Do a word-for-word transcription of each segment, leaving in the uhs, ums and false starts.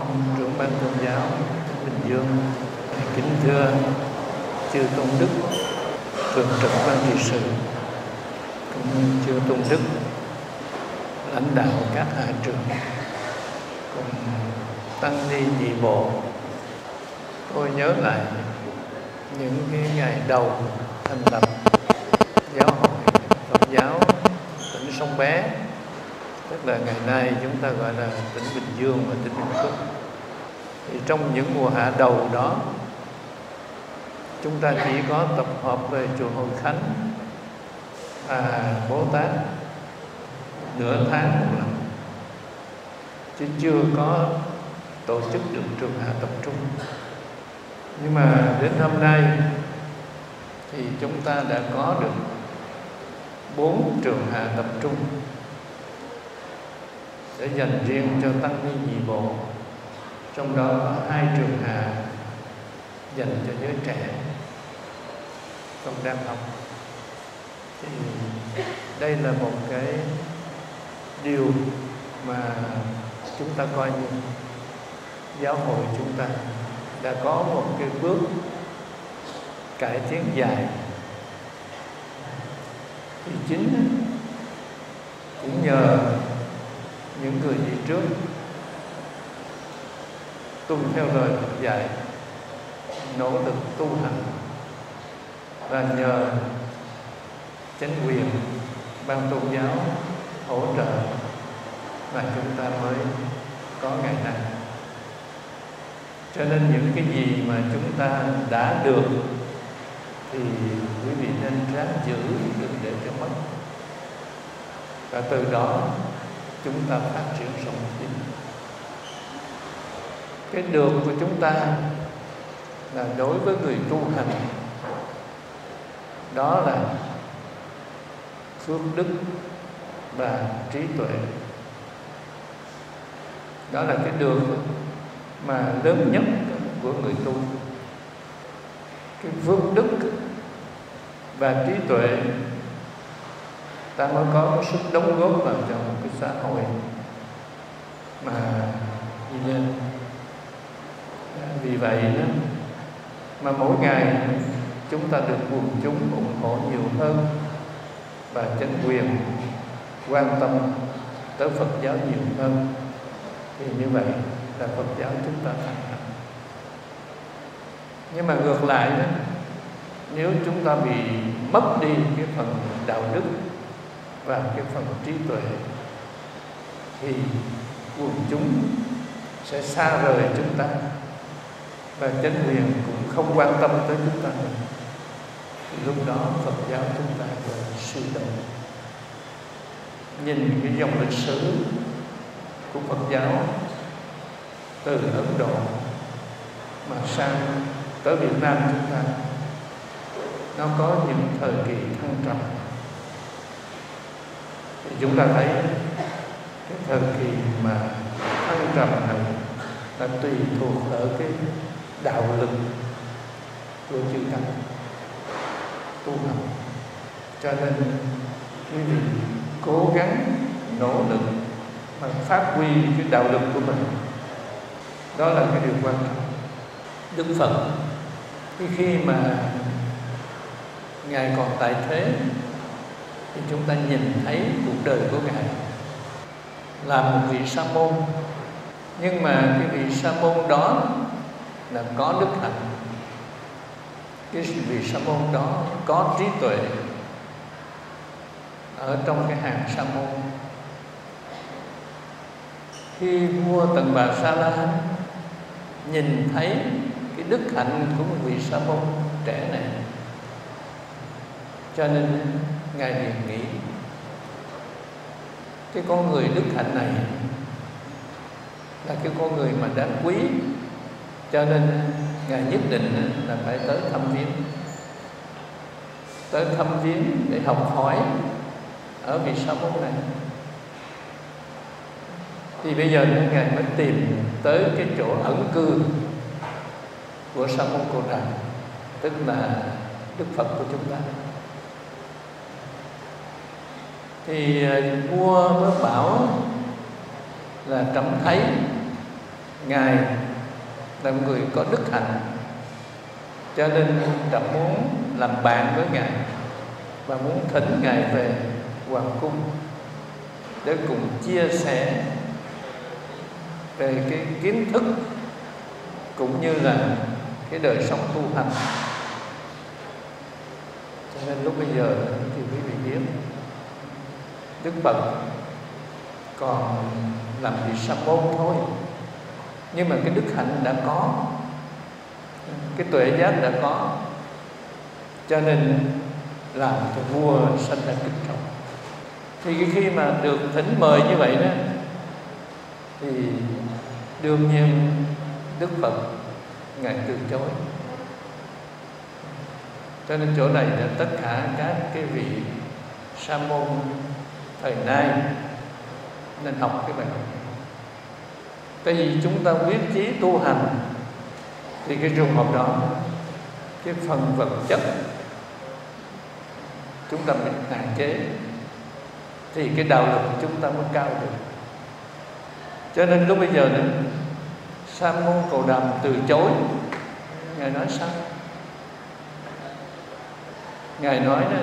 ông trưởng ban tôn giáo Bình Dương, kính thưa chư tôn đức thường trực ban trị sự, cũng như chư tôn đức lãnh đạo các hạ trường cùng tăng ni nhị bộ. Tôi nhớ lại những cái ngày đầu thành lập giáo hội Phật giáo tỉnh Sông Bé, tức là ngày nay chúng ta gọi là tỉnh Bình Dương và tỉnh Bình Phước. Thì trong những mùa hạ đầu đó, chúng ta chỉ có tập hợp về chùa Hội Khánh và Bố Tát nửa tháng một lần, chứ chưa có tổ chức được trường hạ tập trung. Nhưng mà đến hôm nay thì chúng ta đã có được bốn trường hạ tập trung để dành riêng cho tăng ni nhị bộ, trong đó có hai trường hạ dành cho giới trẻ còn đang học. Thì đây là một cái điều mà chúng ta coi như giáo hội chúng ta đã có một cái bước cải tiến dài. Thì chính cũng nhờ những người đi trước tuân theo lời Phật dạy, nỗ lực tu hành, và nhờ chính quyền ban tôn giáo hỗ trợ mà chúng ta mới có ngày nay. Cho nên những cái gì mà chúng ta đã được thì quý vị nên ráng giữ, đừng để cho mất. Và từ đó chúng ta phát triển rộng tiến. Cái được của chúng ta là đối với người tu hành, đó là phước đức và trí tuệ. Đó là cái đường mà lớn nhất của người tu. Cái phước đức và trí tuệ ta mới có sức đóng góp vào cho một cái xã hội mà đi lên. Vì vậy đó, mà mỗi ngày chúng ta được quần chúng ủng hộ nhiều hơn, và chính quyền quan tâm tới Phật giáo nhiều hơn, thì như vậy là Phật giáo chúng ta thành hạnh. Nhưng mà ngược lại đó, nếu chúng ta bị mất đi cái phần đạo đức và cái phần trí tuệ, thì quần chúng sẽ xa rời chúng ta, và chính quyền cũng không quan tâm tới chúng ta nữa. Thì lúc đó Phật giáo chúng ta sẽ suy đổ. Nhìn cái dòng lịch sử của Phật giáo từ Ấn Độ mà sang tới Việt Nam chúng ta, nó có những thời kỳ thăng trầm. Thì chúng ta thấy cái thời kỳ mà thăng trầm này là tùy thuộc ở cái đạo lực của chư tăng tu học. Cho nên quý vị cố gắng nỗ lực mà phát huy cái đạo lực của mình, đó là cái điều quan trọng. Đức Phật khi khi mà Ngài còn tại thế thì chúng ta nhìn thấy cuộc đời của Ngài là một vị sa môn, nhưng mà cái vị sa môn đó là có đức hạnh. Cái vị sa môn đó có trí tuệ. Ở trong cái hàng sa môn, khi vua Tần Bà Sa La nhìn thấy cái đức hạnh của một vị sa môn trẻ này, cho nên Ngài liền nghĩ cái con người đức hạnh này là cái con người mà đáng quý, cho nên Ngài nhất định là phải tới thăm viếng, tới thăm viếng để học hỏi ở vị sa môn này. Thì bây giờ Ngài mới tìm tới cái chỗ ẩn cư của sa môn Cồ Đàm, tức là Đức Phật của chúng ta. Thì vua mới bảo là trẫm thấy Ngài là người có đức hạnh, cho nên đã muốn làm bạn với Ngài và muốn thỉnh Ngài về hoàng cung để cùng chia sẻ về cái kiến thức cũng như là cái đời sống tu hành. Cho nên lúc bây giờ thì quý vị biết Đức Phật còn làm vị sa môn thôi, nhưng mà cái đức hạnh đã có, cái tuệ giác đã có, cho nên làm cho vua sanh ra kính trọng. Thì khi mà được thỉnh mời như vậy đó, thì đương nhiên Đức Phật Ngài từ chối. Cho nên chỗ này là tất cả các cái vị sa môn thời nay nên học cái bài học này. Tại vì chúng ta quyết chí tu hành thì cái trường hợp đó, cái phần vật chất chúng ta bị hạn chế, thì cái đạo lực chúng ta mới cao được. Cho nên lúc bây giờ này, Sa môn Cồ Đàm từ chối. Ngài nói sao? Ngài nói đó,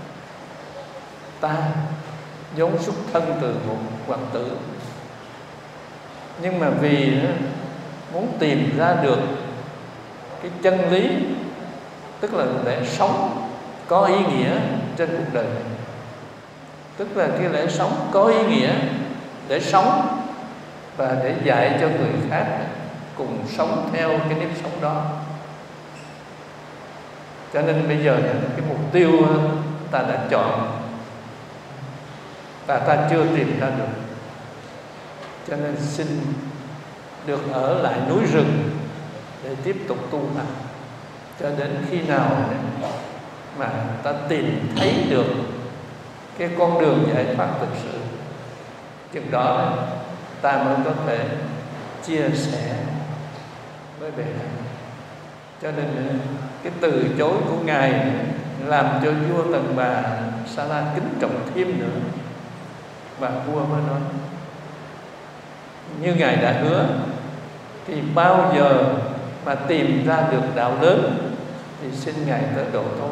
ta vốn xuất thân từ một hoàng tử, nhưng mà vì đó, muốn tìm ra được cái chân lý, tức là để sống có ý nghĩa trên cuộc đời này, tức là cái lẽ sống có ý nghĩa để sống và để dạy cho người khác cùng sống theo cái nếp sống đó. Cho nên bây giờ cái mục tiêu ta đã chọn và ta chưa tìm ra được, cho nên xin được ở lại núi rừng để tiếp tục tu hành cho đến khi nào mà ta tìm thấy được cái con đường giải thoát thực sự, chừng đó ta mới có thể chia sẻ với bề này. Cho nên cái từ chối của Ngài làm cho vua Tần Bà Sa La kính trọng thêm nữa, và vua mới nói như Ngài đã hứa thì bao giờ mà tìm ra được đạo lớn thì xin Ngài tới độ thôi.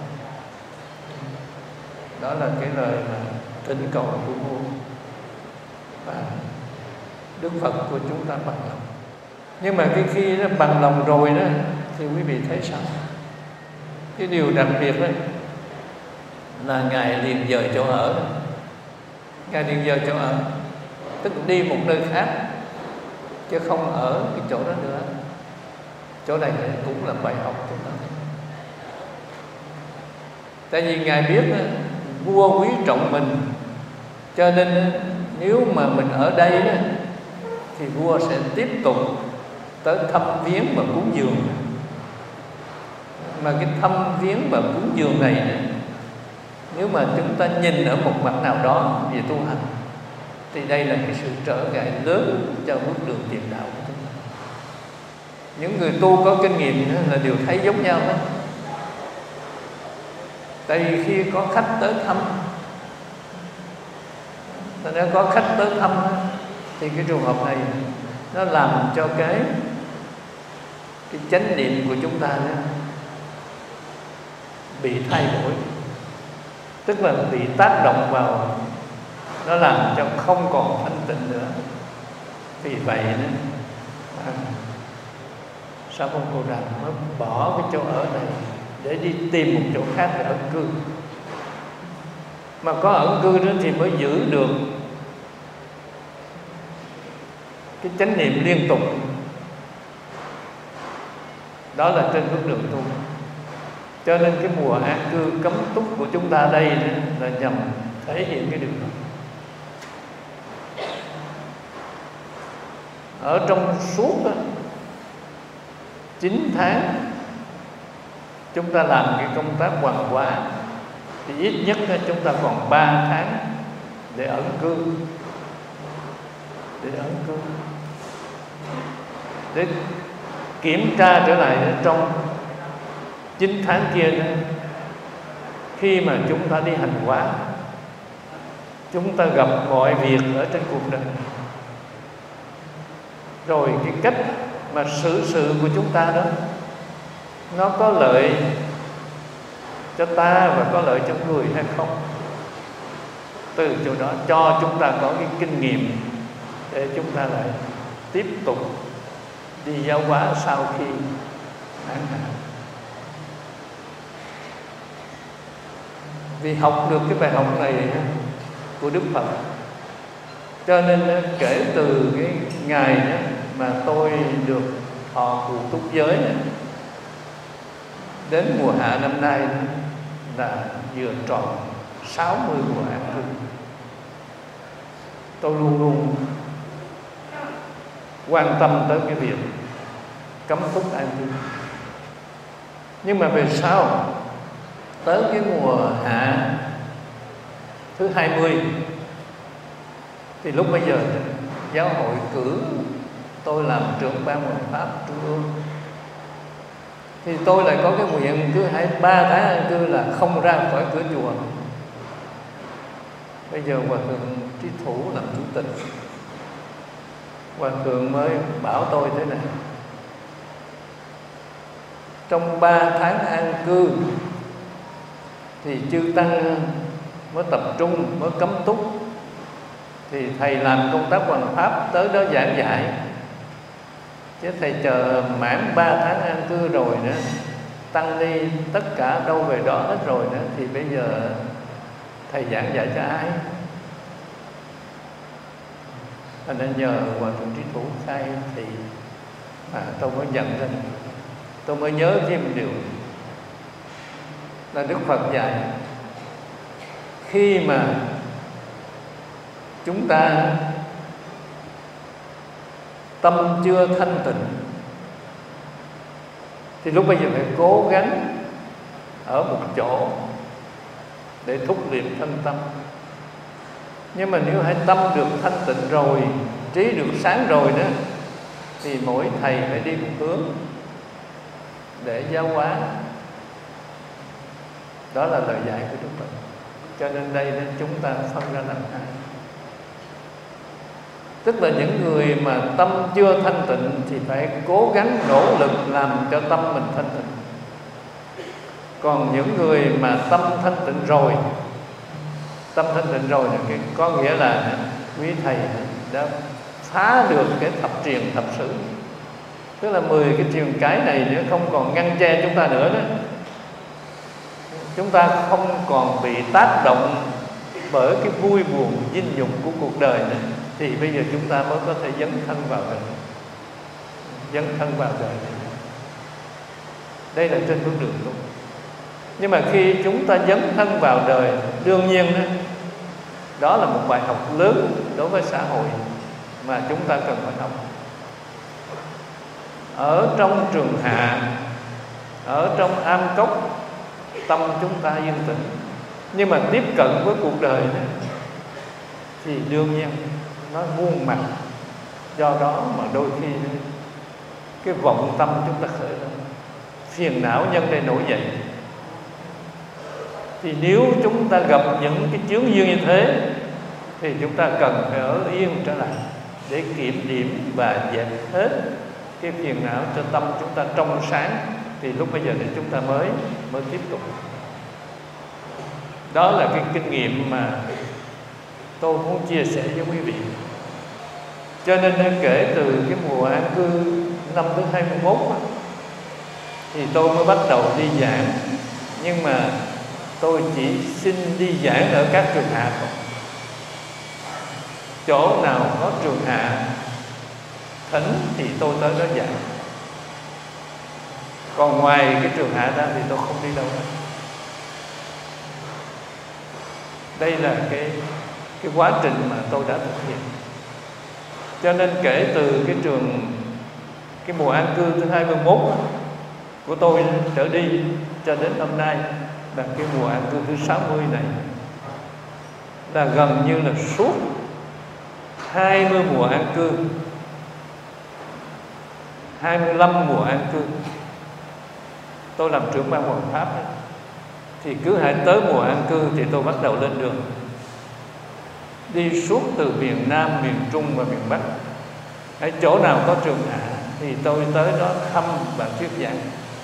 Đó là cái lời mà thỉnh cầu của vua, và Đức Phật của chúng ta bằng lòng. Nhưng mà cái khi nó bằng lòng rồi đó thì quý vị thấy sao? Cái điều đặc biệt đó là Ngài liền dời chỗ ở. Ngài liền dời chỗ ở, tức đi một nơi khác chứ không ở cái chỗ đó nữa. Chỗ này cũng là bài học chúng ta. Tại vì Ngài biết đó, vua quý trọng mình, cho nên nếu mà mình ở đây đó, thì vua sẽ tiếp tục tới thăm viếng và cúng dường. Mà cái thăm viếng và cúng dường này đó, nếu mà chúng ta nhìn ở một mặt nào đó về tu hành, thì đây là cái sự trở ngại lớn cho bước đường tìm đạo của chúng ta. Những người tu có kinh nghiệm là đều thấy giống nhau hết. Tại vì khi có khách tới thăm, nếu có khách tới thăm thì cái trường hợp này nó làm cho cái cái chánh niệm của chúng ta đó bị thay đổi, tức là bị tác động vào, nó làm cho không còn thanh tịnh nữa. Vì vậy đó, Sa môn Cồ Đàm mới bỏ cái chỗ ở này để đi tìm một chỗ khác để ẩn cư. Mà có ẩn cư đó thì mới giữ được cái chánh niệm liên tục. Đó là trên bước đường tu. Cho nên cái mùa an cư cấm túc của chúng ta đây là nhằm thể hiện cái điều đó. Ở trong suốt đó, chín tháng chúng ta làm cái công tác hoàn quả, thì ít nhất là chúng ta còn ba tháng để ẩn cư, để ẩn cư, để kiểm tra trở lại trong chín tháng kia đó, khi mà chúng ta đi hành quả, chúng ta gặp mọi việc ở trên cuộc đời, rồi cái cách mà xử sự của chúng ta đó nó có lợi cho ta và có lợi cho người hay không. Từ chỗ đó cho chúng ta có cái kinh nghiệm để chúng ta lại tiếp tục đi giáo hóa sau khi án hạ. Vì học được cái bài học này của Đức Phật, cho nên kể từ cái ngày mà tôi được thọ cụ túc giới đến mùa hạ năm nay là vừa tròn sáu mươi mùa an cư. Tôi luôn luôn quan tâm tới cái việc cấm túc an cư. Nhưng mà về sau tới cái mùa hạ thứ hai mươi thì lúc bây giờ giáo hội cử tôi làm trưởng ban hoằng pháp trung ương, thì tôi lại có cái nguyện cứ hai ba tháng an cư là không ra khỏi cửa chùa. Bây giờ Hòa thượng Trí Thủ làm chủ tịch, Hòa thượng mới bảo tôi thế này: trong ba tháng an cư thì chư tăng mới tập trung, mới cấm túc, thì thầy làm công tác hoằng pháp tới đó giảng dạy. Chứ thầy chờ mãn ba tháng an cư rồi nữa, tăng ni tất cả đâu về đó hết rồi nữa, thì bây giờ thầy giảng dạy cho ai? Thành nên nhờ Hòa thượng Trí Thủ khai thì mà tôi mới nhận ra, tôi mới nhớ thêm điều là Đức Phật dạy khi mà chúng ta tâm chưa thanh tịnh thì lúc bây giờ phải cố gắng ở một chỗ để thúc luyện thân tâm. Nhưng mà nếu hai tâm được thanh tịnh rồi, trí được sáng rồi đó, thì mỗi thầy phải đi một hướng để giáo hóa. Đó là lời dạy của Đức Phật. Cho nên đây nên chúng ta phân ra làm hai. Tức là những người mà tâm chưa thanh tịnh thì phải cố gắng nỗ lực làm cho tâm mình thanh tịnh. Còn những người mà tâm thanh tịnh rồi, tâm thanh tịnh rồi thì có nghĩa là quý thầy đã phá được cái thập truyền thập sử. Tức là mười cái truyền cái này nữa không còn ngăn che chúng ta nữa đó. Chúng ta không còn bị tác động bởi cái vui buồn dinh dục của cuộc đời nữa, thì bây giờ chúng ta mới có thể dấn thân vào đời, dấn thân vào đời này. Đây là trên bước đường luôn. Nhưng mà khi chúng ta dấn thân vào đời, đương nhiên đó, đó là một bài học lớn đối với xã hội mà chúng ta cần phải học. Ở trong trường hạ, ở trong am cốc, tâm chúng ta yên tĩnh. Nhưng mà tiếp cận với cuộc đời đó, thì đương nhiên nó muôn mặt. Do đó mà đôi khi cái vọng tâm chúng ta khởi lên, phiền não nhân đây nổi dậy. Thì nếu chúng ta gặp những cái chướng duyên như thế thì chúng ta cần phải ở yên trở lại để kiểm điểm và dẹp hết cái phiền não cho tâm chúng ta trong sáng. Thì lúc bây giờ thì chúng ta mới mới tiếp tục. Đó là cái kinh nghiệm mà tôi muốn chia sẻ với quý vị. Cho nên kể từ cái mùa an cư năm thứ hai mươi mốt thì tôi mới bắt đầu đi giảng. Nhưng mà tôi chỉ xin đi giảng ở các trường hạ thôi. Chỗ nào có trường hạ thỉnh thì tôi tới đó giảng. Còn ngoài cái trường hạ ra thì tôi không đi đâu hết. Đây là cái cái quá trình mà tôi đã thực hiện. Cho nên kể từ cái trường cái mùa an cư thứ hai mươi mốt của tôi trở đi cho đến hôm nay là cái mùa an cư thứ sáu mươi này, là gần như là suốt hai mươi mùa an cư, hai mươi lăm mùa an cư tôi làm trưởng ban hoằng pháp ấy. Thì cứ hãy tới mùa an cư thì tôi bắt đầu lên đường, đi suốt từ miền Nam, miền Trung và miền Bắc, ở chỗ nào có trường hạ thì tôi tới đó thăm và thuyết giảng.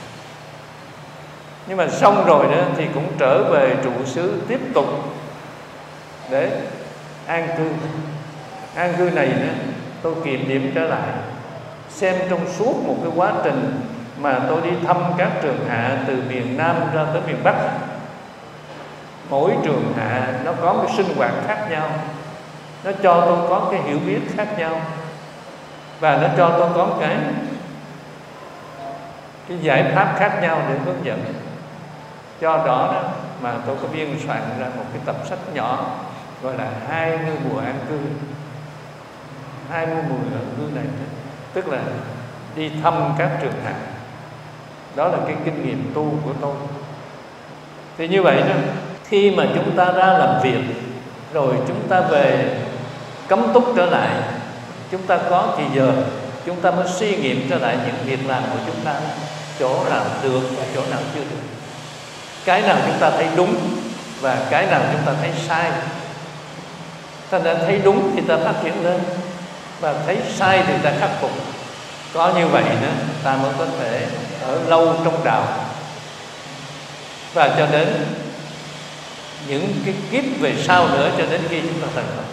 Nhưng mà xong rồi đó thì cũng trở về trụ xứ tiếp tục để an cư. An cư này nữa tôi kiểm điểm trở lại, xem trong suốt một cái quá trình mà tôi đi thăm các trường hạ từ miền Nam ra tới miền Bắc, mỗi trường hạ nó có cái sinh hoạt khác nhau, nó cho tôi có cái hiểu biết khác nhau, và nó cho tôi có cái cái giải pháp khác nhau để hướng dẫn. Do đó, đó mà tôi có biên soạn ra một cái tập sách nhỏ gọi là hai mươi mùa an cư. hai mươi mùa an cư này tức là đi thăm các trường hạ. Đó là cái kinh nghiệm tu của tôi. Thì như vậy đó, khi mà chúng ta ra làm việc rồi chúng ta về cấm túc trở lại, chúng ta có thì giờ chúng ta mới suy nghiệm trở lại những việc làm của chúng ta, chỗ nào được và chỗ nào chưa được, cái nào chúng ta thấy đúng và cái nào chúng ta thấy sai. Ta đã thấy đúng thì ta phát triển lên, và thấy sai thì ta khắc phục. Có như vậy đó ta mới có thể ở lâu trong đạo, và cho đến những cái kiếp về sau nữa, cho đến khi chúng ta thành công.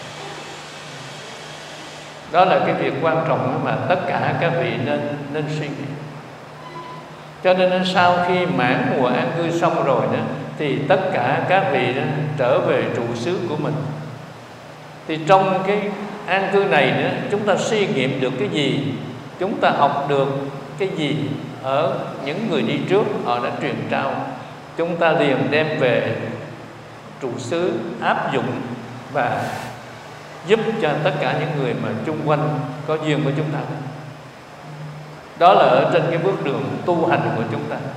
Đó là cái việc quan trọng mà tất cả các vị nên nên suy nghĩ. Cho nên sau khi mãn mùa an cư xong rồi đó, thì tất cả các vị đó trở về trụ xứ của mình. Thì trong cái an cư này nữa, chúng ta suy nghiệm được cái gì, chúng ta học được cái gì ở những người đi trước họ đã truyền trao, chúng ta liền đem về trụ xứ áp dụng và giúp cho tất cả những người mà chung quanh có duyên với chúng ta. Đó là ở trên cái bước đường tu hành của chúng ta.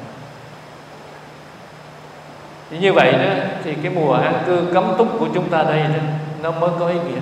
Thì như vậy đó, thì cái mùa an cư cấm túc của chúng ta đây đó, nó mới có ý nghĩa.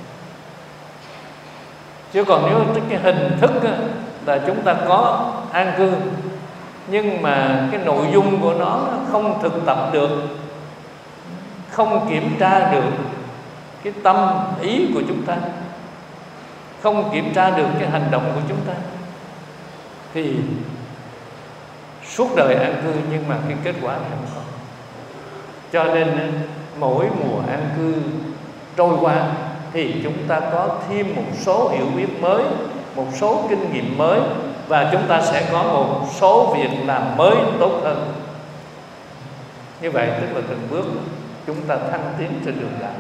Chứ còn nếu cái hình thức đó, là chúng ta có an cư, nhưng mà cái nội dung của nó không thực tập được, không kiểm tra được cái tâm ý của chúng ta, không kiểm tra được cái hành động của chúng ta, thì suốt đời an cư nhưng mà cái kết quả thì không có. Cho nên mỗi mùa an cư trôi qua thì chúng ta có thêm một số hiểu biết mới, một số kinh nghiệm mới, và chúng ta sẽ có một số việc làm mới tốt hơn. Như vậy tức là từng bước chúng ta thăng tiến trên đường đạo.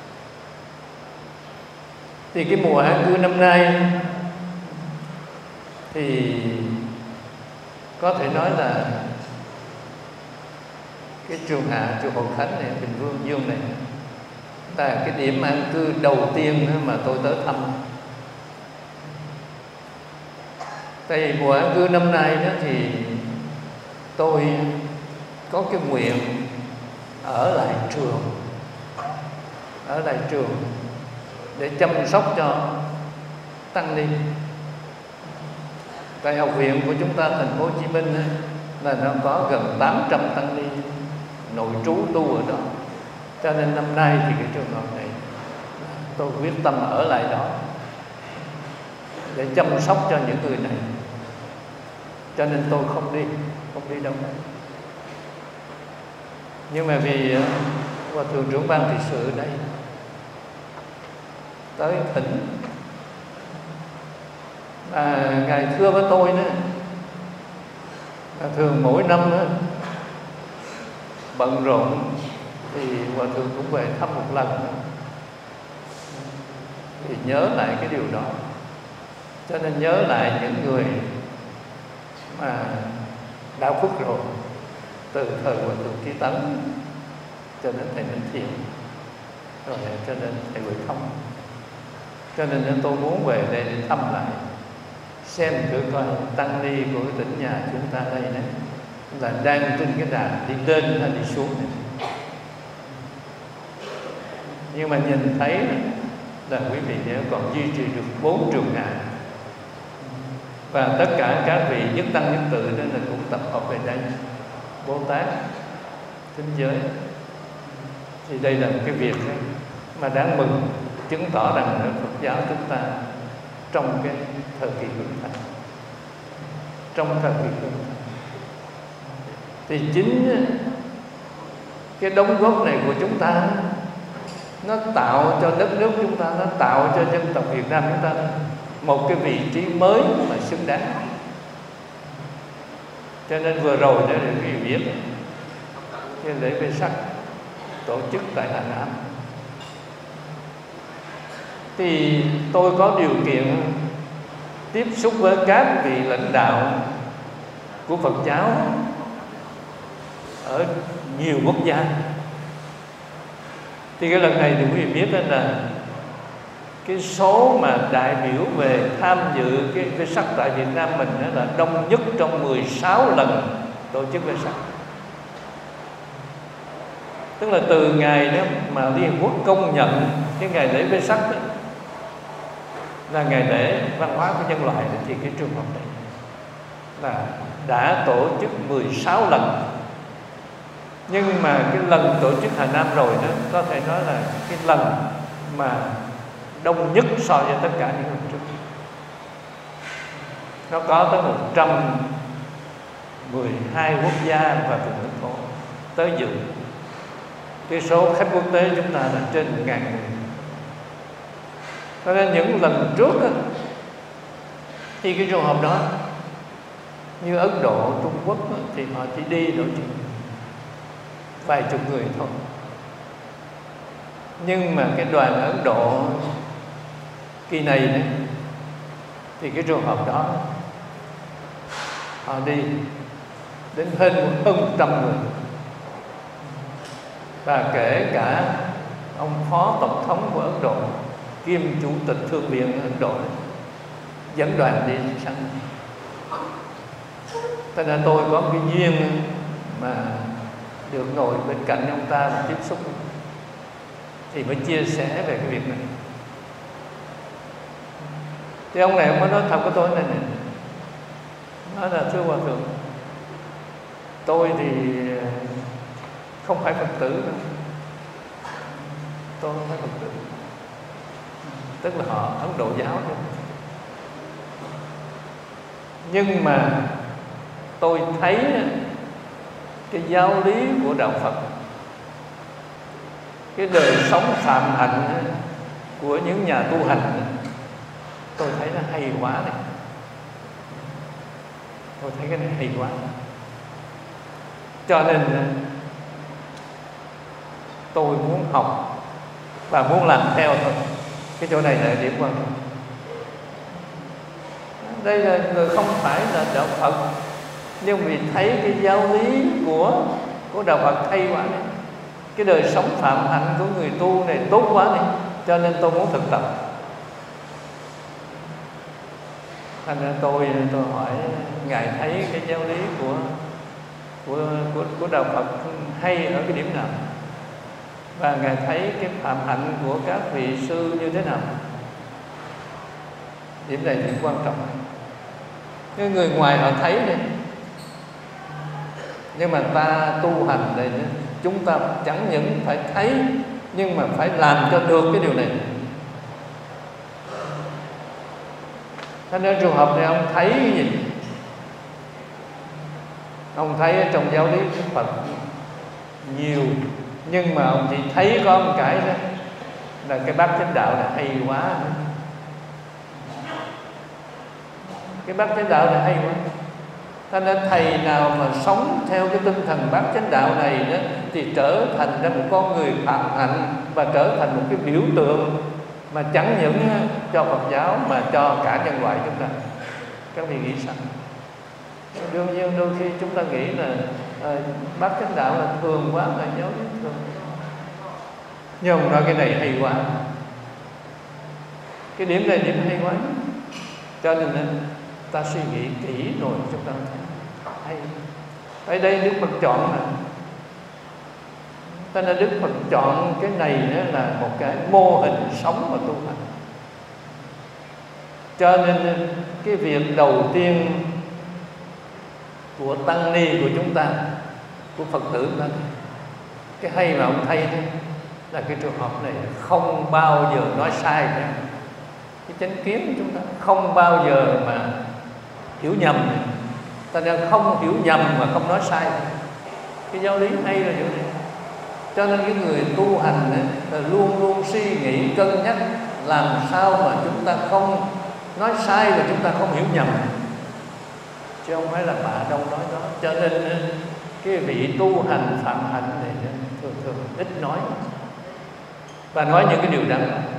Thì cái mùa an cư năm nay thì có thể nói là cái trường hạ chùa Hội Khánh này, Bình Vương Dương này là cái điểm an cư đầu tiên mà tôi tới thăm. Tại vì mùa an cư năm nay đó thì tôi có cái nguyện ở lại trường, ở lại trường để chăm sóc cho tăng ni. Tại học viện của chúng ta thành phố Hồ Chí Minh ấy, là nó có gần tám trăm tăng ni nội trú tu ở đó. Cho nên năm nay thì cái trường hợp này tôi quyết tâm ở lại đó để chăm sóc cho những người này. Cho nên tôi không đi, không đi đâu. Nhưng mà vì Hòa thượng trưởng ban trị sự đây tới thỉnh, à, ngài thưa với tôi nữa, thường mỗi năm đó, bận rộn thì Hòa thượng cũng về thăm một lần, thì nhớ lại cái điều đó. Cho nên nhớ lại những người mà đã khuất rồi, từ thời Hòa thượng Chí Tấn cho đến thầy Minh Thiện, rồi cho nên thầy Huệ Thông. Cho nên tôi muốn về đây để thăm lại, xem thử coi tăng ni của cái tỉnh nhà chúng ta đây này là đang trên cái đà đi lên hay đi xuống này. Nhưng mà nhìn thấy là quý vị nếu còn duy trì được bốn trường hạ, và tất cả các vị nhất tăng nhất tự nên là cũng tập hợp về đây, Bồ Tát, Tinh Giới, thì đây là một cái việc ấy, mà đáng mừng, chứng tỏ rằng Phật giáo chúng ta trong cái thời kỳ hưng thịnh. Trong thời kỳ hưng thịnh thì chính cái đóng góp này của chúng ta nó tạo cho đất nước chúng ta, nó tạo cho dân tộc Việt Nam chúng ta một cái vị trí mới mà xứng đáng. Cho nên vừa rồi đã được quý vị biết cái lễ Vesak tổ chức tại Hà Nam, thì tôi có điều kiện tiếp xúc với các vị lãnh đạo của Phật giáo ở nhiều quốc gia. Thì cái lần này thì quý vị biết là cái số mà đại biểu về tham dự cái Vesak tại Việt Nam mình là đông nhất trong mười sáu lần tổ chức Vesak. Tức là từ ngày đó mà Liên Hợp Quốc công nhận cái ngày lễ Vesak đó là ngày lễ văn hóa của nhân loại, thì cái trường hợp này là đã tổ chức mười sáu lần. Nhưng mà cái lần tổ chức Hà Nam rồi đó có thể nói là cái lần mà đông nhất so với tất cả những lần trước. Nó có tới một trăm mười hai quốc gia và vùng lãnh thổ tới dự. Cái số khách quốc tế chúng ta là trên một ngàn người. Cho nên những lần trước đó, thì cái trường hợp đó như Ấn Độ, Trung Quốc đó, thì họ chỉ đi đổi chừng vài chục người thôi. Nhưng mà cái đoàn Ấn Độ kỳ này đấy, thì cái trường hợp đó họ đi đến hơn hơn một trăm người, và kể cả ông phó tổng thống của Ấn Độ kiêm chủ tịch Thượng viện Ấn Độ dẫn đoàn đi sang. Cho nên tôi có cái duyên mà được ngồi bên cạnh ông ta và tiếp xúc, thì mới chia sẻ về cái việc này. Thì ông này ông mới nói thật với tôi này, này nói là thưa Hòa Thượng, tôi thì không phải Phật tử đâu, tôi không phải Phật tử, tức là họ Ấn Độ giáo thôi. Nhưng mà tôi thấy cái giáo lý của đạo Phật, cái đời sống phạm hạnh của những nhà tu hành, tôi thấy nó hay quá này. Tôi thấy cái này hay quá, cho nên tôi muốn học và muốn làm theo thôi. Cái chỗ này là điểm quan trọng. Đây là người không phải là đạo Phật, nhưng vì thấy cái giáo lý của của đạo Phật hay quá này, cái đời sống phạm hạnh của người tu này tốt quá này, cho nên tôi muốn thực tập. Thành ra tôi tôi hỏi ngài thấy cái giáo lý của của của, của đạo Phật hay ở cái điểm nào, và ngài thấy cái phạm hạnh của các vị sư như thế nào. Điểm này điểm quan trọng. Cái người ngoài họ thấy này, nhưng mà ta tu hành này, chúng ta chẳng những phải thấy, nhưng mà phải làm cho được cái điều này. Cho nên trường hợp này ông thấy cái gì? Ông thấy ở trong giáo lý của Phật nhiều, nhưng mà ông chỉ thấy có một cái đó là cái bát chánh đạo là hay quá. Cái bát chánh đạo là hay quá. Cho nên thầy nào mà sống theo cái tinh thần bát chánh đạo này đó, thì trở thành ra một con người phạm hạnh, và trở thành một cái biểu tượng mà chẳng những cho Phật giáo mà cho cả nhân loại chúng ta. Các vị nghĩ sao? Đương nhiên đôi khi chúng ta nghĩ là à, bát chánh đạo là thường quá, là giáo lý thường. Nhưng ông nói cái này hay quá, cái điểm này điểm hay quá. Cho nên ta suy nghĩ kỹ rồi chúng ta thấy hay. Ở đây Đức Phật chọn là, cho nên Đức Phật chọn cái này là một cái mô hình sống và tu hành. Cho nên cái việc đầu tiên của tăng ni của chúng ta, của Phật tử đó, cái hay mà ông thấy đó, là cái trường hợp này không bao giờ nói sai nữa. cái chánh kiến của chúng ta không bao giờ mà hiểu nhầm. Ta nên không hiểu nhầm mà không nói sai. Cái giáo lý hay là điều này. Cho nên cái người tu hành ấy, là luôn luôn suy nghĩ cân nhắc làm sao mà chúng ta không nói sai và chúng ta không hiểu nhầm, chứ không phải là bạ đâu nói đó. Cho nên cái vị tu hành phạm hạnh này thường thường ít nói và nói những cái điều đáng lẽ.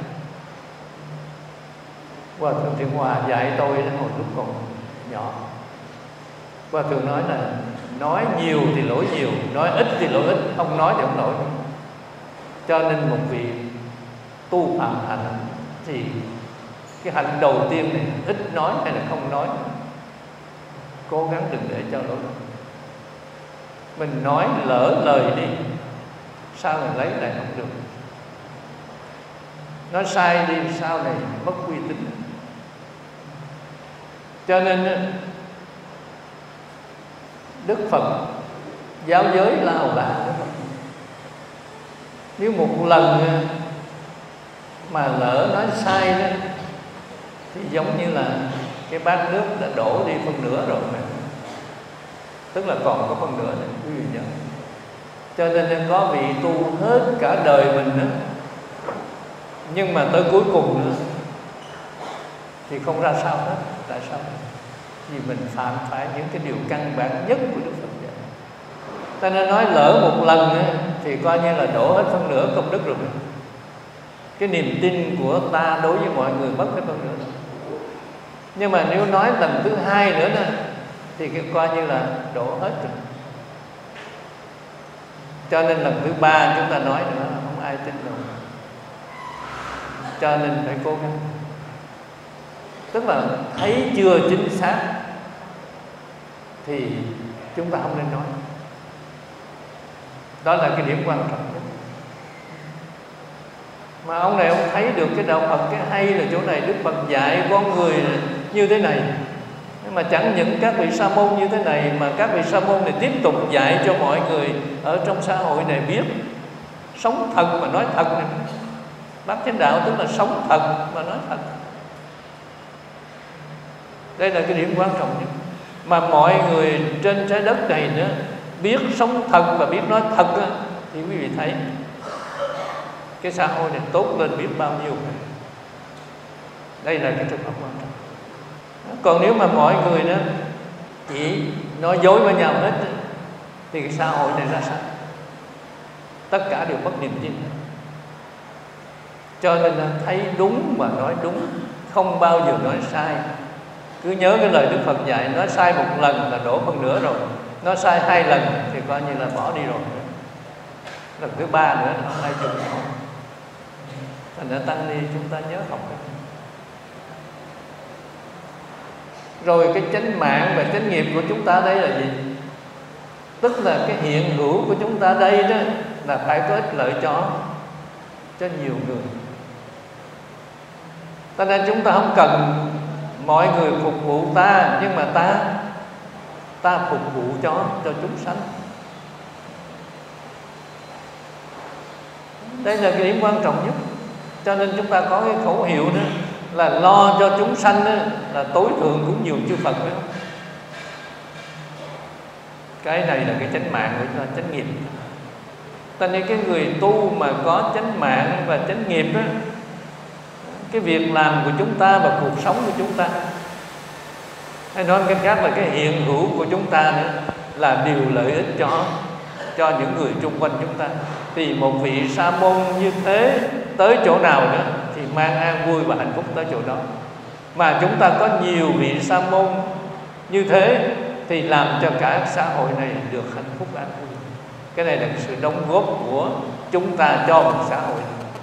Hòa thượng Thiện Hòa dạy tôi hồi lúc còn nhỏ, Hòa thượng nói là nói nhiều thì lỗi nhiều, nói ít thì lỗi ít, không nói thì không lỗi. Cho nên một vị tu phạm hạnh thì cái hạnh đầu tiên này ít nói hay là không nói, cố gắng đừng để cho lỗi. Mình nói lỡ lời đi, sao mình lấy lại không được. Nói sai đi, sau này mất uy tín. Cho nên Đức Phật giáo giới lao là nếu một lần mà lỡ nói sai đó, thì giống như là cái bát nước đã đổ đi phân nửa rồi mà. Tức là còn có phân nửa này, quý vị nhớ. Cho nên có vị tu hết cả đời mình nữa, nhưng mà tới cuối cùng nữa thì không ra sao hết. Tại sao? Vì mình phạm phải những cái điều căn bản nhất của Đức Phật dạy. Ta nên nói lỡ một lần nữa, thì coi như là đổ hết phân nửa công đức rồi. Cái niềm tin của ta đối với mọi người mất hết phân nửa. Nhưng mà nếu nói lần thứ hai nữa đó, thì cái coi như là đổ hết rồi. Cho nên lần thứ ba chúng ta nói nữa không ai tin đâu. Cho nên phải cố gắng. Tức là thấy chưa chính xác thì chúng ta không nên nói. Đó là cái điểm quan trọng nhất. Mà ông này ông thấy được cái đạo Phật cái hay là chỗ này. Đức Phật dạy con người như thế này. Nhưng mà chẳng những các vị sa môn như thế này, mà các vị sa môn này tiếp tục dạy cho mọi người ở trong xã hội này biết sống thật mà nói thật này. Bát chánh đạo tức là sống thật mà nói thật. Đây là cái điểm quan trọng nhất. Mà mọi người trên trái đất này nữa biết sống thật và biết nói thật đó, thì quý vị thấy cái xã hội này tốt lên biết bao nhiêu. Đây là cái trường hợp quan trọng. Còn nếu mà mọi người đó chỉ nói dối với nhau hết thì cái xã hội này ra sao? Tất cả đều mất niềm tin. Cho nên là thấy đúng và nói đúng, không bao giờ nói sai. Cứ nhớ cái lời Đức Phật dạy, nói sai một lần là đổ phân nửa rồi, nói sai hai lần thì coi như là bỏ đi rồi. Lần thứ ba nữa là hai chục. Thành ra tăng ni chúng ta nhớ học. Rồi cái chánh mạng và chánh nghiệp của chúng ta đây là gì? Tức là cái hiện hữu của chúng ta đây đó là phải có ích lợi cho cho nhiều người. Cho nên chúng ta không cần mọi người phục vụ ta, nhưng mà ta ta phục vụ cho cho chúng sanh. Đây là cái điểm quan trọng nhất. Cho nên chúng ta có cái khẩu hiệu đó là lo cho chúng sanh đó, là tối thượng cũng nhiều chư Phật đó. Cái này là cái chánh mạng của chánh nghiệp. Cho nên cái người tu mà có chánh mạng và chánh nghiệp đó, cái việc làm của chúng ta và cuộc sống của chúng ta, hay nói cách khác là cái hiện hữu của chúng ta nữa, là điều lợi ích cho cho những người chung quanh chúng ta. Thì một vị sa môn như thế tới chỗ nào nữa thì mang an vui và hạnh phúc tới chỗ đó. Mà chúng ta có nhiều vị sa môn như thế thì làm cho cả xã hội này được hạnh phúc an vui. Cái này là sự đóng góp của chúng ta cho một xã hội.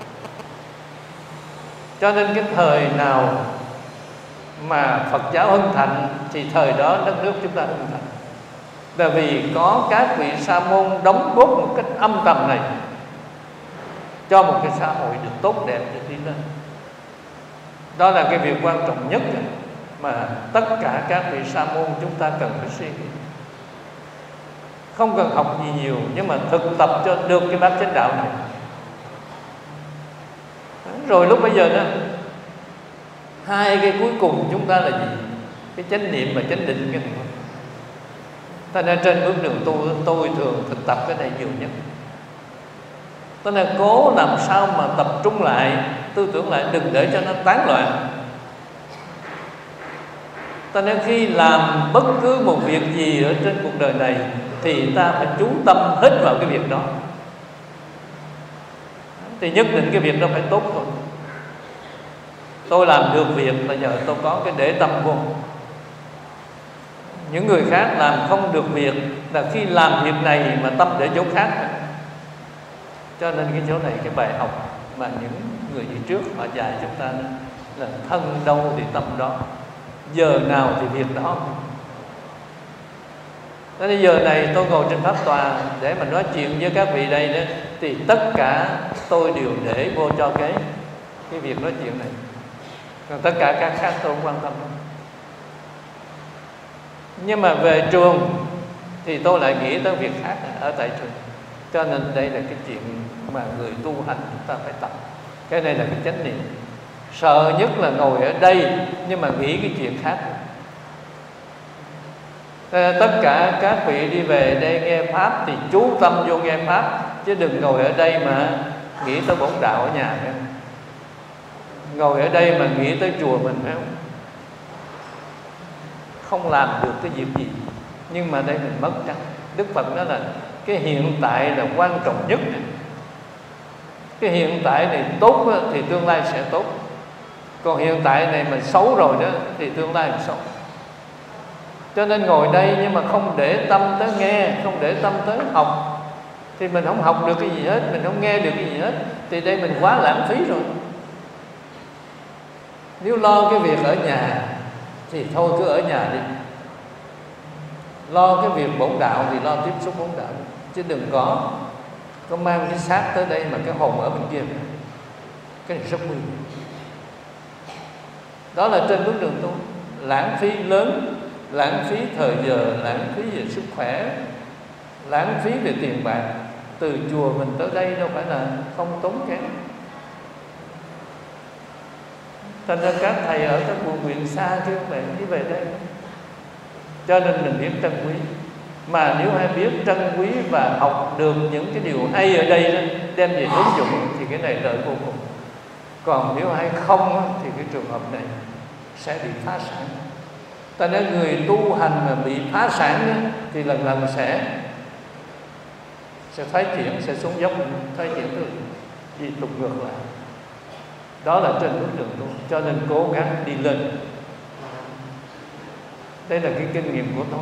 Cho nên cái thời nào mà Phật giáo hưng thịnh thì thời đó đất nước chúng ta hưng thịnh. Là vì có các vị sa môn đóng góp một cách âm thầm này cho một cái xã hội được tốt đẹp được đi lên. Đó là cái việc quan trọng nhất mà tất cả các vị sa môn chúng ta cần phải suy nghĩ. Không cần học gì nhiều, nhưng mà thực tập cho được cái bát chánh đạo này. Rồi lúc bây giờ đó Hai cái cuối cùng chúng ta là gì? Cái chánh niệm và chánh định cái này. Cho nên trên bước đường tu tôi thường thực tập cái này nhiều nhất. Cho nên cố làm sao mà tập trung lại, tư tưởng lại, đừng để cho nó tán loạn. Cho nên khi làm bất cứ một việc gì ở trên cuộc đời này thì ta phải chú tâm hết vào cái việc đó, thì nhất định cái việc đó phải tốt thôi. Tôi làm được việc là giờ tôi có cái để tâm vô. Những người khác làm không được việc là khi làm việc này mà tâm để chỗ khác. Cho nên cái chỗ này cái bài học mà những người đi trước họ dạy chúng ta là thân đâu thì tâm đó, giờ nào thì việc đó. Thế nên giờ này tôi ngồi trên pháp tòa để mà nói chuyện với các vị đây đó, thì tất cả tôi đều để vô cho cái cái việc nói chuyện này. Còn tất cả các khác tôi không quan tâm. Nhưng mà về trường thì tôi lại nghĩ tới việc khác ở tại trường. Cho nên đây là cái chuyện mà người tu hành chúng ta phải tập. Cái này là cái chánh niệm. Sợ nhất là ngồi ở đây nhưng mà nghĩ cái chuyện khác. Tất cả các vị đi về đây nghe pháp thì chú tâm vô nghe pháp, chứ đừng ngồi ở đây mà nghĩ tới bổn đạo ở nhà nữa. Ngồi ở đây mà nghĩ tới chùa mình phải không? Không làm được cái việc gì. Nhưng mà đây mình mất trắng. Đức Phật nói là cái hiện tại là quan trọng nhất. Cái hiện tại này tốt thì tương lai sẽ tốt. Còn hiện tại này mà xấu rồi đó thì tương lai là xấu. Cho nên ngồi đây nhưng mà không để tâm tới nghe, không để tâm tới học, thì mình không học được cái gì hết, mình không nghe được cái gì hết. Thì đây mình quá lãng phí rồi. Nếu lo cái việc ở nhà thì thôi cứ ở nhà đi. Lo cái việc bổn đạo thì lo tiếp xúc bổn đạo, chứ đừng có có mang cái xác tới đây mà cái hồn ở bên kia. Cái này rất nguy hiểm. Đó là trên bước đường tu. Lãng phí lớn, lãng phí thời giờ, lãng phí về sức khỏe, lãng phí về tiền bạc. Từ chùa mình tới đây đâu phải là không tốn kém. Thành ra các thầy ở các quận huyện xa chứ không phải đi về đây. Cho nên mình biết trân quý. Mà nếu ai biết trân quý và học được những cái điều hay ở đây đó, đem về ứng dụng thì cái này lợi vô cùng. Còn nếu ai không thì cái trường hợp này sẽ bị phá sản. Ta nói người tu hành mà bị phá sản thì lần lần sẽ sẽ thoái chuyển, sẽ xuống dốc, thoái chuyển từ đi tục ngược lại. Đó là trên bước đường tu. Cho nên cố gắng đi lên. Đây là cái kinh nghiệm của tôi.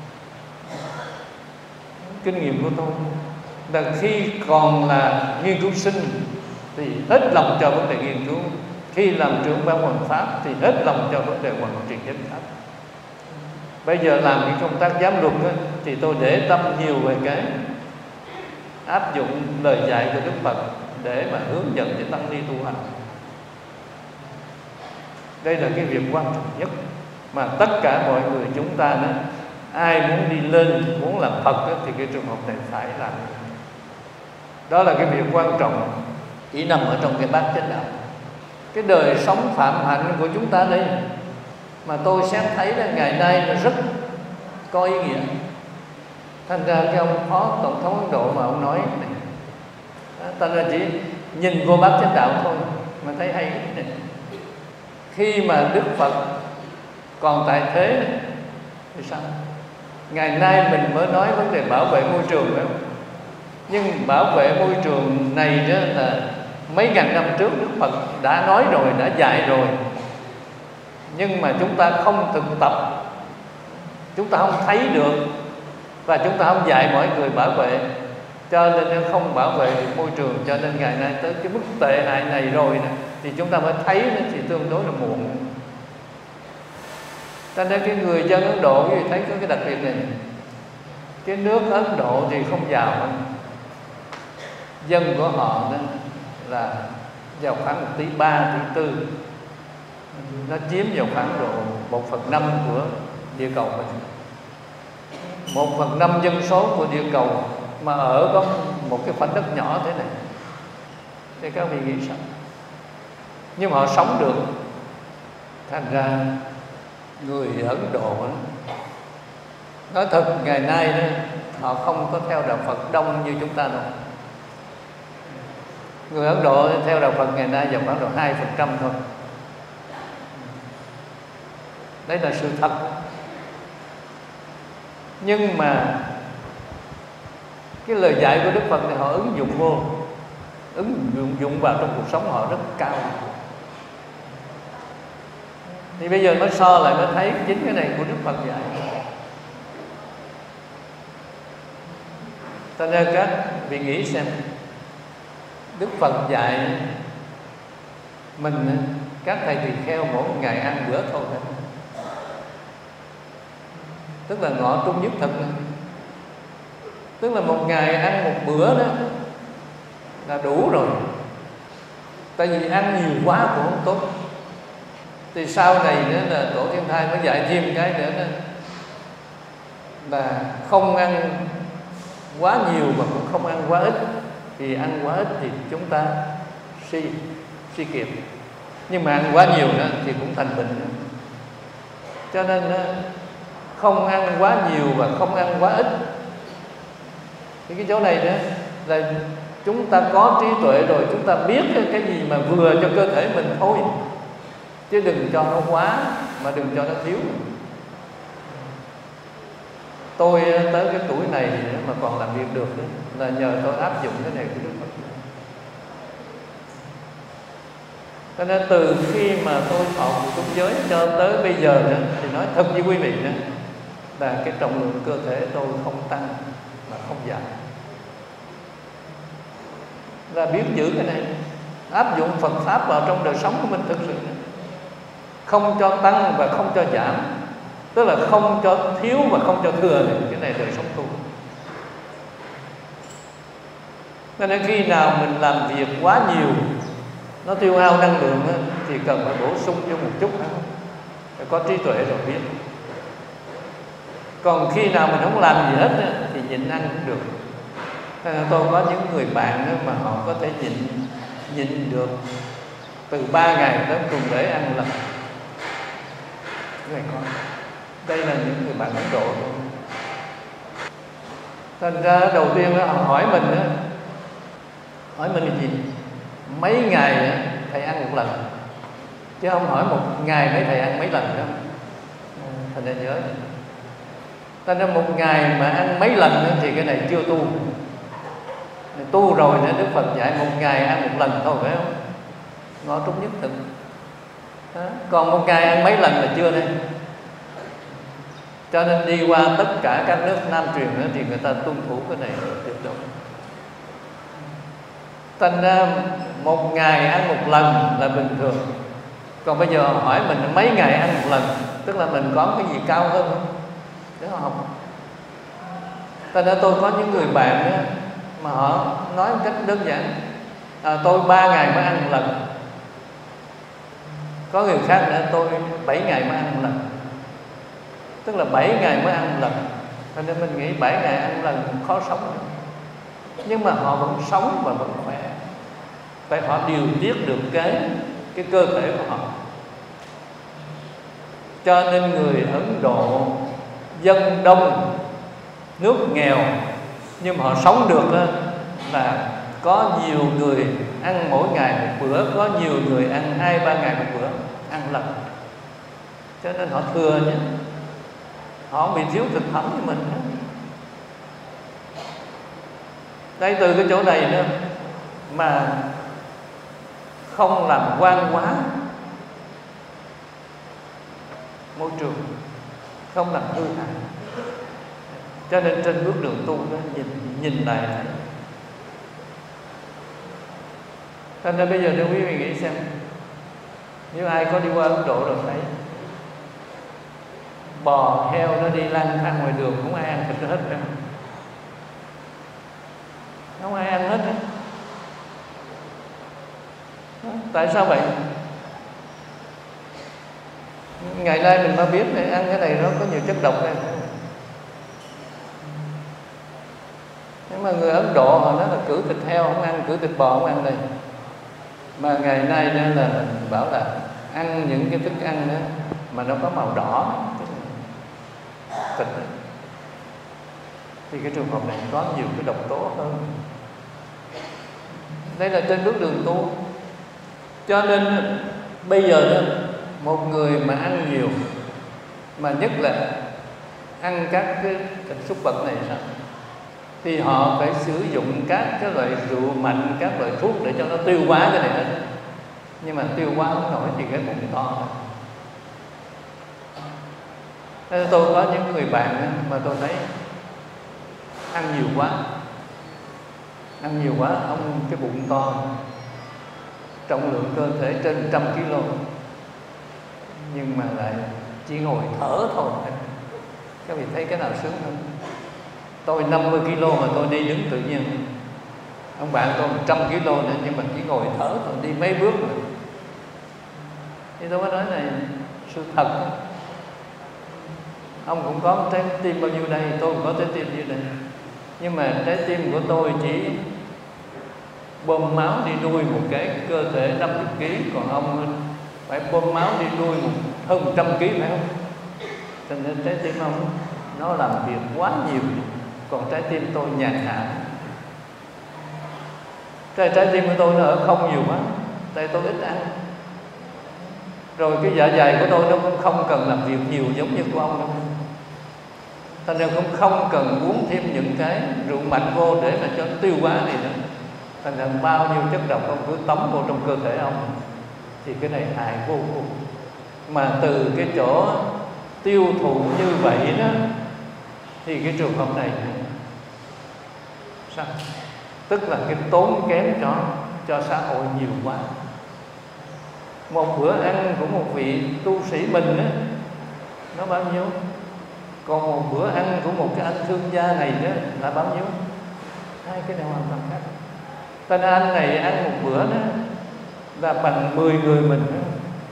Kinh nghiệm của tôi là khi còn là nghiên cứu sinh thì hết lòng cho vấn đề nghiên cứu. Khi làm trưởng ban hoàn pháp thì hết lòng cho vấn đề hoàn truyền chánh pháp. Bây giờ làm cái công tác giám luật ấy, thì tôi để tâm nhiều về cái áp dụng lời dạy của Đức Phật để mà hướng dẫn cho tăng ni tu hành. Đây là cái việc quan trọng nhất mà tất cả mọi người chúng ta đó, ai muốn đi lên, muốn làm Phật đó, thì cái trường hợp này phải làm. Đó là cái việc quan trọng chỉ nằm ở trong cái bát chánh đạo. Cái đời sống phạm hạnh của chúng ta đây mà tôi xét thấy là ngày nay nó rất có ý nghĩa. Thành ra cái ông phó tổng thống Ấn Độ mà ông nói này, ta là chỉ nhìn vô bát chánh đạo thôi mà thấy hay này. Khi mà Đức Phật còn tại thế này, thì sao? Ngày nay mình mới nói vấn đề bảo vệ môi trường phải không? Nhưng bảo vệ môi trường này đó là mấy ngàn năm trước Đức Phật đã nói rồi, đã dạy rồi. Nhưng mà chúng ta không thực tập, chúng ta không thấy được, và chúng ta không dạy mọi người bảo vệ, cho nên nó không bảo vệ được môi trường. Cho nên ngày nay tới cái mức tệ hại này rồi nè, thì chúng ta mới thấy nó thì tương đối là muộn. Cho nên cái người dân Ấn Độ thì thấy có cái đặc biệt này. Cái nước Ấn Độ thì không giàu, dân của họ đó là vào khoảng một tỷ ba, tỷ tư, nó chiếm vào khoảng độ một phần năm của địa cầu mình. Một phần năm dân số của địa cầu mà ở có một cái khoảnh đất nhỏ thế này, thì các vị nghĩ sao? Nhưng mà họ sống được. Thành ra người Ấn Độ đó, nói thật ngày nay đó, họ không có theo đạo Phật đông như chúng ta đâu. Người Ấn Độ theo đạo Phật ngày nay vào khoảng độ hai phần trăm thôi. Đấy là sự thật. Nhưng mà cái lời dạy của Đức Phật này họ ứng dụng vô, ứng dụng, dụng vào trong cuộc sống họ rất cao. Thì bây giờ mới so lại mới thấy chính cái này của Đức Phật dạy. Cho nên các vị nghĩ xem, Đức Phật dạy mình các thầy tỳ kheo mỗi ngày ăn bữa thôi đấy. Tức là ngọ trung nhất thực, tức là một ngày ăn một bữa đó là đủ rồi. Tại vì ăn nhiều quá cũng không tốt. Thì sau này nữa là Tổ Thiên Thai mới dạy thêm cái nữa đó, là không ăn quá nhiều mà cũng không ăn quá ít. Thì ăn quá ít thì chúng ta suy suy kiệt, nhưng mà ăn quá nhiều đó thì cũng thành bệnh nữa. Cho nên đó, không ăn quá nhiều và không ăn quá ít. Thì cái chỗ này đó là chúng ta có trí tuệ rồi, chúng ta biết cái gì mà vừa cho cơ thể mình thôi, chứ đừng cho nó quá mà đừng cho nó thiếu. Tôi tới cái tuổi này mà còn làm việc được đó, là nhờ tôi áp dụng cái này của Đức Phật. Cho nên từ khi mà tôi thọ phụ túc giới cho tới bây giờ đó, thì nói thật với quý vị đó, là cái trọng lượng cơ thể tôi không tăng mà không giảm. Là biết giữ cái này, áp dụng Phật Pháp vào trong đời sống của mình thực sự đó. Không cho tăng và không cho giảm, tức là không cho thiếu và không cho thừa này. Cái này đời sống tu. Cho nên khi nào mình làm việc quá nhiều, nó tiêu hao năng lượng đó, thì cần phải bổ sung cho một chút đó. Phải có trí tuệ rồi biết. Còn khi nào mình không làm gì hết đó, thì nhịn ăn cũng được. Tôi có những người bạn đó mà họ có thể nhịn nhịn được từ ba ngày tới tuần lễ ăn một lần. Cái này có. Đây là những người bạn Ấn Độ thôi. Thành ra đầu tiên đó, họ hỏi mình đó, hỏi mình là gì? Mấy ngày đó, thầy ăn một lần, chứ không hỏi một ngày mấy thầy ăn mấy lần đó. Thành ra nhớ. Thành ra một ngày mà ăn mấy lần đó, thì cái này chưa tu. Tu rồi nữa, Đức Phật dạy một ngày ăn một lần thôi, phải không? Ngọ trung nhất thực. Đó. Còn một ngày ăn mấy lần là chưa đây. Cho nên đi qua tất cả các nước Nam truyền đó, thì người ta tuân thủ cái này tuyệt đối. Thành ra một ngày ăn một lần là bình thường. Còn bây giờ hỏi mình mấy ngày ăn một lần, tức là mình có cái gì cao hơn không? Đúng không? Thành ra tôi có những người bạn đó, mà họ nói một cách đơn giản, à, tôi ba ngày mới ăn một lần. Có người khác nữa, tôi bảy ngày mới ăn một lần. Tức là bảy ngày mới ăn một lần. Cho nên mình nghĩ bảy ngày ăn một lần cũng khó sống nữa. Nhưng mà họ vẫn sống và vẫn khỏe. Tại họ điều tiết được cái cái cơ thể của họ. Cho nên người Ấn Độ dân đông, nước nghèo, nhưng mà họ sống được đó, là có nhiều người ăn mỗi ngày một bữa, có nhiều người ăn hai ba ngày một bữa, ăn lần. Cho nên họ thừa nhé, họ không bị thiếu thực phẩm như mình nữa. Đây, từ cái chỗ này nữa mà không làm quan quá môi trường, không làm hư hại. Cho nên trên bước đường tu đó, nhìn nhìn lại này. Cho nên bây giờ nếu quý vị nghĩ xem, nếu ai có đi qua Ấn Độ rồi thấy bò heo nó đi lang thang ngoài đường, không ai ăn thịt nó hết đâu, không ai ăn hết đó. Tại sao vậy? Ngày nay mình mới biết này, ăn cái này nó có nhiều chất độc này. Nhưng mà người Ấn Độ họ nói là cử thịt heo không ăn, cử thịt bò không ăn đây. Mà ngày nay nên là mình bảo là ăn những cái thức ăn đó mà nó có màu đỏ thịt đó, thì cái trường hợp này có nhiều cái độc tố hơn. Đây là trên bước đường tu. Cho nên bây giờ đó, một người mà ăn nhiều, mà nhất là ăn các cái thịt súc vật này sao, thì họ phải sử dụng các cái loại rượu mạnh, các loại thuốc để cho nó tiêu hóa cái này hết. Nhưng mà tiêu hóa không nổi thì cái bụng to. Nên tôi có những người bạn mà tôi thấy ăn nhiều quá, ăn nhiều quá, ông cái bụng to, trọng lượng cơ thể trên trăm kg, nhưng mà lại chỉ ngồi thở thôi. Các vị thấy cái nào sướng hơn? Tôi năm mươi ki lô mà tôi đi đứng tự nhiên. Ông bạn tôi một trăm ki lô nữa nhưng mà chỉ ngồi thở thôi, đi mấy bước rồi. Thì tôi mới nói này sự thật đó. Ông cũng có trái tim bao nhiêu đây, tôi cũng có trái tim như đây, nhưng mà trái tim của tôi chỉ bơm máu đi nuôi một cái cơ thể năm mươi ki lô, còn ông phải bơm máu đi nuôi một hơn một trăm ki lô, phải không? Cho nên trái tim ông nó làm việc quá nhiều, còn trái tim tôi nhàn hạ. Cái trái tim của tôi nó ở không nhiều quá, tại tôi ít ăn. Rồi cái dạ dày của tôi nó cũng không cần làm việc nhiều giống như của ông đâu. Thành ra cũng không cần uống thêm những cái rượu mạnh vô để mà cho tiêu hóa này nữa. Thành ra bao nhiêu chất độc ông cứ tống vô trong cơ thể ông, thì cái này hại vô cùng. Mà từ cái chỗ tiêu thụ như vậy đó, thì cái trường hợp này sao? Tức là cái tốn kém cho cho xã hội nhiều quá. Một bữa ăn của một vị tu sĩ mình đó, nó bao nhiêu? Còn một bữa ăn của một cái anh thương gia này đó là bao nhiêu? Hai cái này hoàn toàn khác. Tên anh này ăn một bữa đó là bằng mười người mình đó.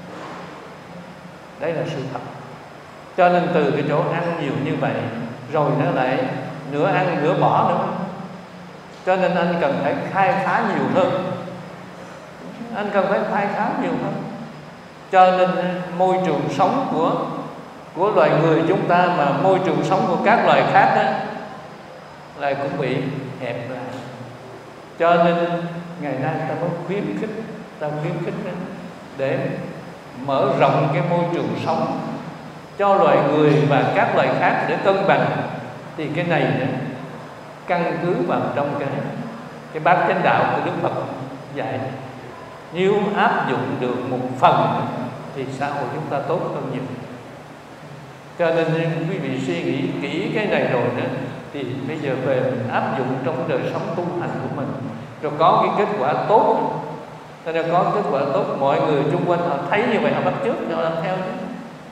Đây là sự thật. Cho nên từ cái chỗ ăn nhiều như vậy, rồi nó lại nửa ăn nửa bỏ nữa. Cho nên anh cần phải khai phá nhiều hơn. Anh cần phải khai phá nhiều hơn. Cho nên môi trường sống của của loài người chúng ta, mà môi trường sống của các loài khác đó, lại cũng bị hẹp lại. Cho nên ngày nay ta mới khuyến khích, ta khuyến khích đó, để mở rộng cái môi trường sống cho loài người và các loài khác để cân bằng. Thì cái này đó, căn cứ vào trong cái cái bát chánh đạo của Đức Phật dạy. Nếu áp dụng được một phần thì xã hội chúng ta tốt hơn nhiều. Cho nên quý vị suy nghĩ kỹ cái này rồi đó, thì bây giờ về mình áp dụng trong đời sống tu hành của mình, rồi có cái kết quả tốt. Cho nên có kết quả tốt, mọi người xung quanh họ thấy như vậy họ bắt chước, họ làm theo chứ.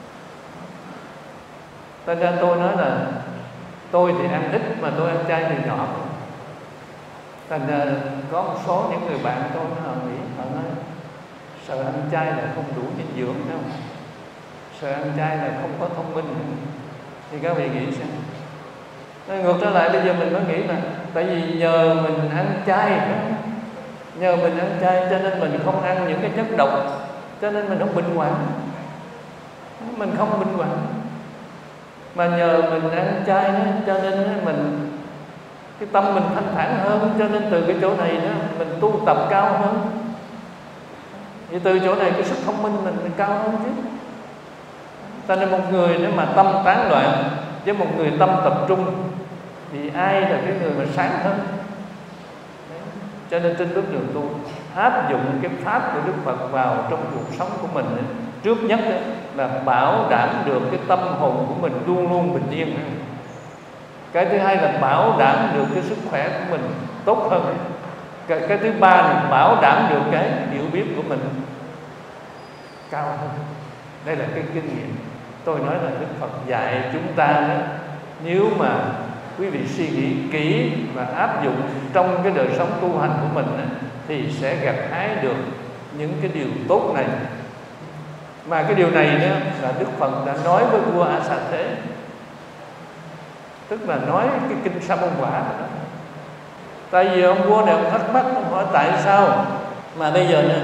Cho nên tôi nói là tôi thì ăn ít mà tôi ăn chay từ nhỏ. Thành ra có một số những người bạn tôi họ nghĩ, họ nói sợ ăn chay là không đủ dinh dưỡng đâu, sợ ăn chay là không có thông minh. Thì các vị nghĩ sao? Nên ngược trở lại bây giờ mình mới nghĩ là tại vì nhờ mình ăn chay, nhờ mình ăn chay cho nên mình không ăn những cái chất độc, cho nên mình không bệnh hoạn. Mình không bệnh hoạn. Mà nhờ mình ăn chay đó, cho nên mình cái tâm mình thanh thản hơn, cho nên từ cái chỗ này đó mình tu tập cao hơn. Thì từ chỗ này cái sức thông minh mình, mình cao hơn chứ. Cho nên một người nếu mà tâm tán loạn với một người tâm tập trung thì ai là cái người mà sáng hơn. Cho nên trên bước đường tu áp dụng cái pháp của Đức Phật vào trong cuộc sống của mình ấy, trước nhất ấy, là bảo đảm được cái tâm hồn của mình luôn luôn bình yên. Cái thứ hai là bảo đảm được cái sức khỏe của mình tốt hơn. Cái, cái thứ ba là bảo đảm được cái hiểu biết của mình cao hơn. Đây là cái kinh nghiệm. Tôi nói là Đức Phật dạy chúng ta đó, nếu mà quý vị suy nghĩ kỹ và áp dụng trong cái đời sống tu hành của mình đó, thì sẽ gặt hái được những cái điều tốt này. Mà cái điều này đó là Đức Phật đã nói với vua A Xà Thế, tức là nói cái kinh Sa Môn Quả đó. Tại vì ông vua này ông thắc mắc, ông hỏi tại sao mà bây giờ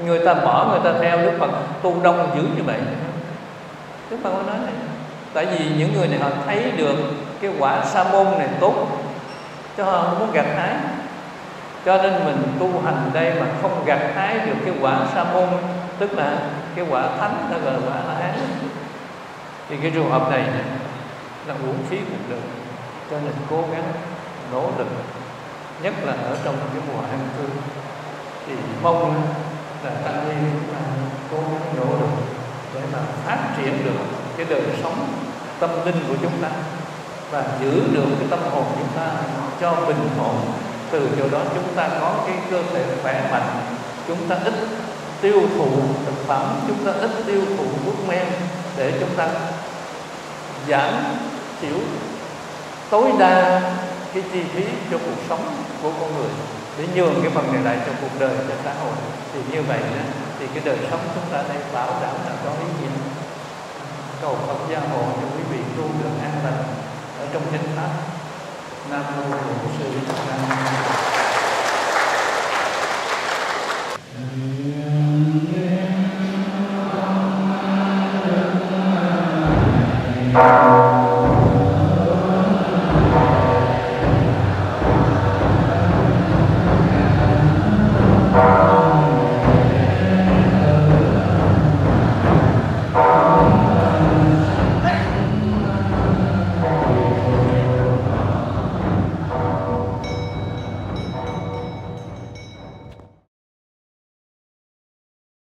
người ta bỏ người ta theo Đức Phật tu đông dữ như vậy. Đức Phật nói này, tại vì những người này họ thấy được cái quả sa môn này tốt, cho họ không muốn gặt hái. Cho nên mình tu hành đây mà không gặt hái được cái quả sa môn, tức là cái quả thánh, ta gọi là quả A Hán, thì cái trường hợp này là uổng phí cuộc đời. Cho nên cố gắng nỗ lực, nhất là ở trong cái mùa an cư, thì mong là tăng ni chúng ta cố gắng nỗ lực để mà phát triển được cái đời sống tâm linh của chúng ta và giữ được cái tâm hồn chúng ta cho bình ổn. Từ chỗ đó chúng ta có cái cơ thể khỏe mạnh, chúng ta ít tiêu thụ thực phẩm, chúng ta ít tiêu thụ thuốc men, để chúng ta giảm thiểu tối đa cái chi phí cho cuộc sống của con người, để nhường cái phần này lại cho cuộc đời, cho xã hội. Thì như vậy đó, thì cái đời sống chúng ta đây bảo đảm là có ý nghĩa. Cầu Phật gia hộ cho quý vị tu được an lành ở trong chánh pháp. Nam mô Bổn Sư Thích Ca Mâu Ni Phật.